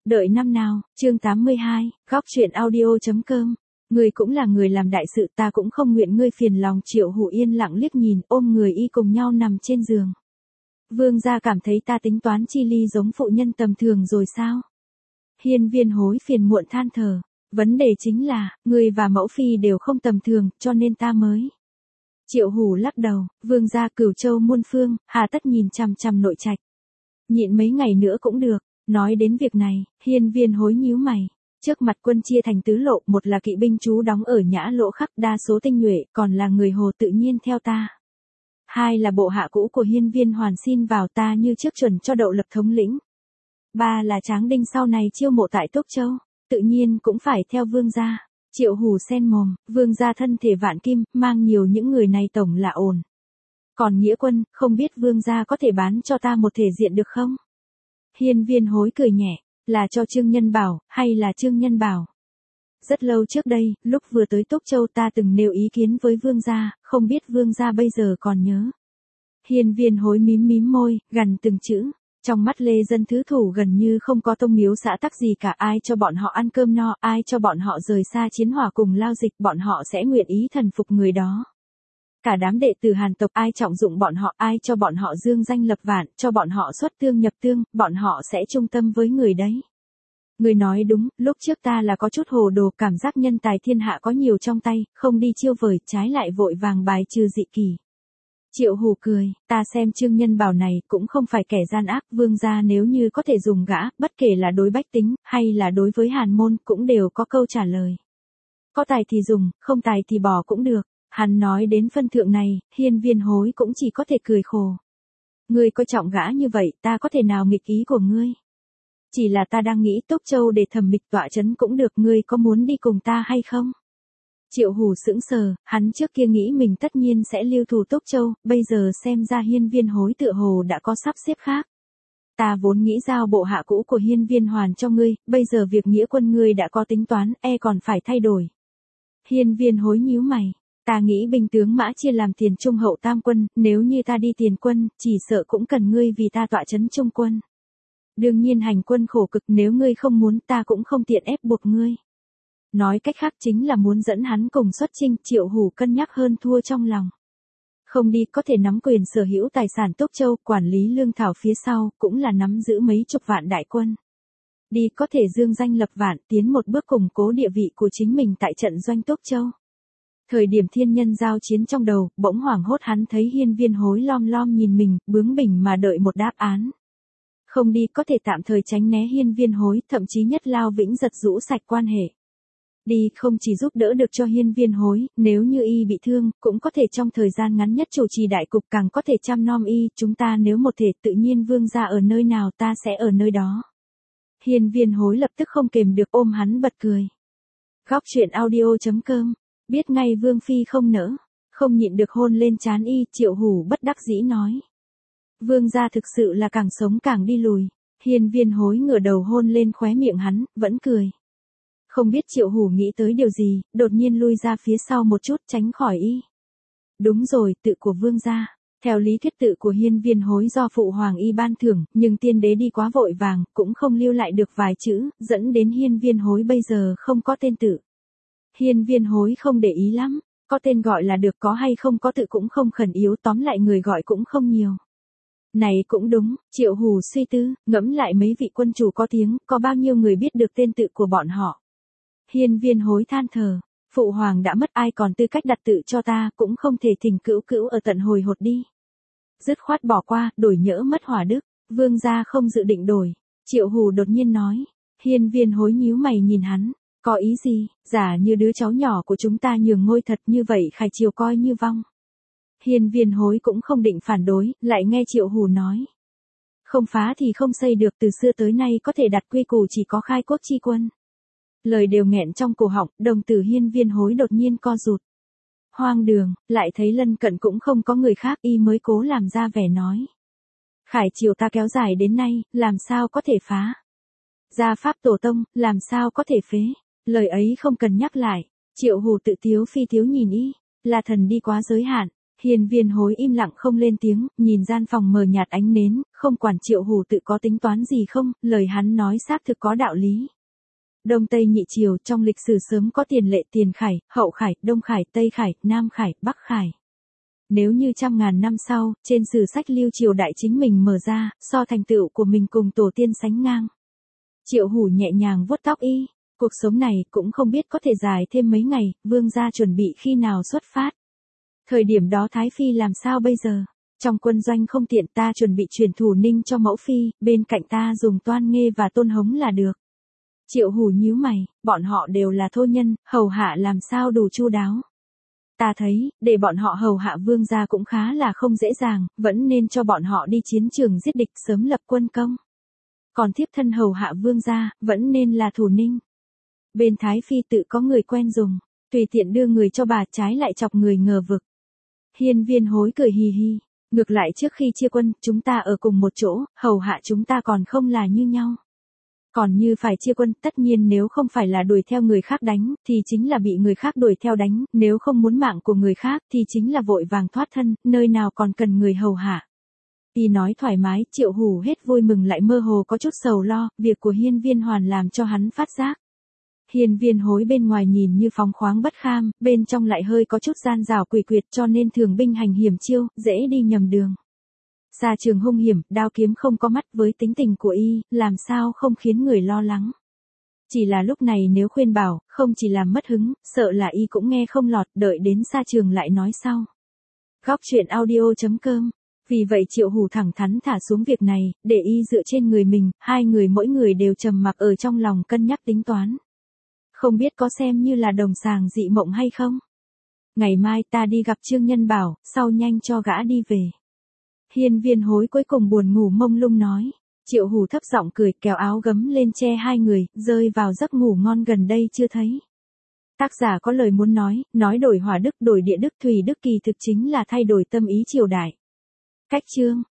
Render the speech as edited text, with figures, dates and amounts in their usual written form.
Đợi năm nào, chương 82, góc truyện audio.com. Người cũng là người làm đại sự, ta cũng không nguyện ngươi phiền lòng. Triệu Hủ yên lặng liếc nhìn, ôm người y cùng nhau nằm trên giường. Vương gia cảm thấy ta tính toán chi ly giống phụ nhân tầm thường rồi sao? Hiên Viên Hối phiền muộn than thở. Vấn đề chính là, ngươi và mẫu phi đều không tầm thường, cho nên ta mới. Triệu Hủ lắc đầu, vương gia cửu châu muôn phương, hà tất nhìn chằm chằm nội trạch. Nhịn mấy ngày nữa cũng được. Nói đến việc này, Hiên Viên Hối nhíu mày. Trước mặt quân chia thành tứ lộ, một là kỵ binh trú đóng ở Nhã Lỗ khắc, đa số tinh nhuệ, còn là người Hồ tự nhiên theo ta. Hai là bộ hạ cũ của Hiên Viên Hoàn xin vào ta như trước chuẩn cho Đậu Lập thống lĩnh. Ba là Tráng Đinh sau này chiêu mộ tại Túc Châu, tự nhiên cũng phải theo vương gia. Triệu Hủ sen mồm, vương gia thân thể vạn kim, mang nhiều những người này tổng là ổn. Còn nghĩa quân, không biết vương gia có thể bán cho ta một thể diện được không? Hiên Viên Hối cười nhẹ, là cho Trương Nhân Bảo, hay là Trương Nhân Bảo? Rất lâu trước đây, lúc vừa tới Túc Châu ta từng nêu ý kiến với vương gia, không biết vương gia bây giờ còn nhớ. Hiên Viên Hối mím mím môi, gằn từng chữ. Trong mắt Lê Dân thứ thủ gần như không có tông miếu xã tắc gì cả, ai cho bọn họ ăn cơm no, ai cho bọn họ rời xa chiến hỏa cùng lao dịch, bọn họ sẽ nguyện ý thần phục người đó. Cả đám đệ tử Hàn tộc, ai trọng dụng bọn họ, ai cho bọn họ dương danh lập vạn, cho bọn họ xuất tương nhập tương, bọn họ sẽ trung tâm với người đấy. Người nói đúng, lúc trước ta là có chút hồ đồ, cảm giác nhân tài thiên hạ có nhiều trong tay, không đi chiêu vời, trái lại vội vàng bài trừ dị kỳ. Triệu Hủ cười, ta xem Trương Nhân Bảo này cũng không phải kẻ gian ác, vương gia nếu như có thể dùng gã, bất kể là đối bách tính, hay là đối với Hàn môn, cũng đều có câu trả lời. Có tài thì dùng, không tài thì bỏ cũng được. Hắn nói đến phân thượng này, Hiên Viên Hối cũng chỉ có thể cười khổ. Ngươi coi trọng gã như vậy, ta có thể nào nghịch ý của ngươi? Chỉ là ta đang nghĩ Túc Châu để thẩm mịch tọa chấn cũng được, ngươi có muốn đi cùng ta hay không? Triệu Hủ sững sờ, hắn trước kia nghĩ mình tất nhiên sẽ lưu thủ Túc Châu, bây giờ xem ra Hiên Viên Hối tựa hồ đã có sắp xếp khác. Ta vốn nghĩ giao bộ hạ cũ của Hiên Viên Hoàn cho ngươi, bây giờ việc nghĩa quân ngươi đã có tính toán, còn phải thay đổi. Hiên Viên Hối nhíu mày. Ta nghĩ binh tướng mã chia làm tiền trung hậu tam quân, nếu như ta đi tiền quân, chỉ sợ cũng cần ngươi vì ta tọa chấn trung quân. Đương nhiên hành quân khổ cực, nếu ngươi không muốn ta cũng không tiện ép buộc ngươi. Nói cách khác chính là muốn dẫn hắn cùng xuất chinh. Triệu Hủ cân nhắc hơn thua trong lòng. Không đi có thể nắm quyền sở hữu tài sản Túc Châu, quản lý lương thảo phía sau, cũng là nắm giữ mấy chục vạn đại quân. Đi có thể dương danh lập vạn, tiến một bước củng cố địa vị của chính mình tại trận doanh Túc Châu. Thời điểm thiên nhân giao chiến trong đầu, bỗng hoảng hốt hắn thấy Hiên Viên Hối lom lom nhìn mình, bướng bỉnh mà đợi một đáp án. Không đi có thể tạm thời tránh né Hiên Viên Hối, thậm chí nhất lao vĩnh giật rũ sạch quan hệ. Đi không chỉ giúp đỡ được cho Hiên Viên Hối, nếu như y bị thương, cũng có thể trong thời gian ngắn nhất chủ trì đại cục, càng có thể chăm nom y, chúng ta nếu một thể tự nhiên vương gia ở nơi nào ta sẽ ở nơi đó. Hiên Viên Hối lập tức không kềm được ôm hắn bật cười. Góc truyện audio.com. Biết ngay vương phi không nỡ, không nhịn được hôn lên trán y. Triệu Hủ bất đắc dĩ nói. Vương gia thực sự là càng sống càng đi lùi. Hiên Viên Hối ngửa đầu hôn lên khóe miệng hắn, vẫn cười. Không biết Triệu Hủ nghĩ tới điều gì, đột nhiên lui ra phía sau một chút tránh khỏi y. Đúng rồi, tự của vương gia. Theo lý thuyết tự của Hiên Viên Hối do phụ hoàng y ban thưởng, nhưng tiên đế đi quá vội vàng, cũng không lưu lại được vài chữ, dẫn đến Hiên Viên Hối bây giờ không có tên tự. Hiên Viên Hối không để ý lắm, có tên gọi là được, có hay không có tự cũng không khẩn yếu, tóm lại người gọi cũng không nhiều. Này cũng đúng, Triệu Hủ suy tư, ngẫm lại mấy vị quân chủ có tiếng, có bao nhiêu người biết được tên tự của bọn họ. Hiên Viên Hối than thở, phụ hoàng đã mất, ai còn tư cách đặt tự cho ta, cũng không thể thỉnh cữu cữu ở tận hồi hột đi. Dứt khoát bỏ qua, đổi nhỡ mất hỏa đức, vương gia không dự định đổi. Triệu Hủ đột nhiên nói. Hiên Viên Hối nhíu mày nhìn hắn. Có ý gì, giả như đứa cháu nhỏ của chúng ta nhường ngôi thật như vậy Khải Triều coi như vong. Hiên Viên Hối cũng không định phản đối, lại nghe Triệu Hủ nói. Không phá thì không xây được, từ xưa tới nay có thể đặt quy củ chỉ có khai quốc chi quân. Lời đều nghẹn trong cổ họng, đồng tử Hiên Viên Hối đột nhiên co rụt. Hoang đường, lại thấy lân cận cũng không có người khác, y mới cố làm ra vẻ nói. Khải Triều ta kéo dài đến nay, làm sao có thể phá? Gia pháp tổ tông, làm sao có thể phế? Lời ấy không cần nhắc lại. Triệu Hủ tự tiếu phi tiếu nhìn y, là thần đi quá giới hạn. Hiên Viên Hối im lặng không lên tiếng, nhìn gian phòng mờ nhạt ánh nến, không quản Triệu Hủ tự có tính toán gì không, lời hắn nói xác thực có đạo lý. Đông Tây Nhị Triều trong lịch sử sớm có tiền lệ tiền khải, hậu khải, đông khải, tây khải, nam khải, bắc khải. Nếu như trăm ngàn năm sau, trên sử sách lưu triều đại chính mình mở ra, so thành tựu của mình cùng tổ tiên sánh ngang. Triệu Hủ nhẹ nhàng vuốt tóc y, cuộc sống này cũng không biết có thể dài thêm mấy ngày, vương gia chuẩn bị khi nào xuất phát. Thời điểm đó Thái Phi làm sao bây giờ? Trong quân doanh không tiện ta chuẩn bị chuyển thủ ninh cho mẫu phi, bên cạnh ta dùng Toan Nghê và Tôn Hống là được. Triệu Hủ nhíu mày, bọn họ đều là thô nhân, hầu hạ làm sao đủ chu đáo. Ta thấy, để bọn họ hầu hạ vương gia cũng khá là không dễ dàng, vẫn nên cho bọn họ đi chiến trường giết địch sớm lập quân công. Còn thiếp thân hầu hạ vương gia, vẫn nên là thủ ninh. Bên Thái Phi tự có người quen dùng, tùy tiện đưa người cho bà trái lại chọc người ngờ vực. Hiên Viên Hối cười hì hì, ngược lại trước khi chia quân, chúng ta ở cùng một chỗ, hầu hạ chúng ta còn không là như nhau. Còn như phải chia quân, tất nhiên nếu không phải là đuổi theo người khác đánh, thì chính là bị người khác đuổi theo đánh, nếu không muốn mạng của người khác, thì chính là vội vàng thoát thân, nơi nào còn cần người hầu hạ. Y nói thoải mái, Triệu Hủ hết vui mừng lại mơ hồ có chút sầu lo, việc của Hiên Viên Hoàn làm cho hắn phát giác. Hiên Viên Hối bên ngoài nhìn như phóng khoáng bất kham, bên trong lại hơi có chút gian rảo quỷ quyệt cho nên thường binh hành hiểm chiêu, dễ đi nhầm đường. Xa trường hung hiểm, đao kiếm không có mắt với tính tình của y, làm sao không khiến người lo lắng. Chỉ là lúc này nếu khuyên bảo, không chỉ làm mất hứng, sợ là y cũng nghe không lọt, đợi đến xa trường lại nói sau. Góc truyện audio.com. Vì vậy Triệu Hủ thẳng thắn thả xuống việc này, để y dựa trên người mình, hai người mỗi người đều trầm mặc ở trong lòng cân nhắc tính toán. Không biết có xem như là đồng sàng dị mộng hay không? Ngày mai ta đi gặp Trương Nhân Bảo, sau nhanh cho gã đi về. Hiên Viên Hối cuối cùng buồn ngủ mông lung nói. Triệu Hủ thấp giọng cười, kéo áo gấm lên che hai người, rơi vào giấc ngủ ngon gần đây chưa thấy. Tác giả có lời muốn nói đổi hỏa đức đổi địa đức thủy đức kỳ thực chính là thay đổi tâm ý triều đại. Cách chương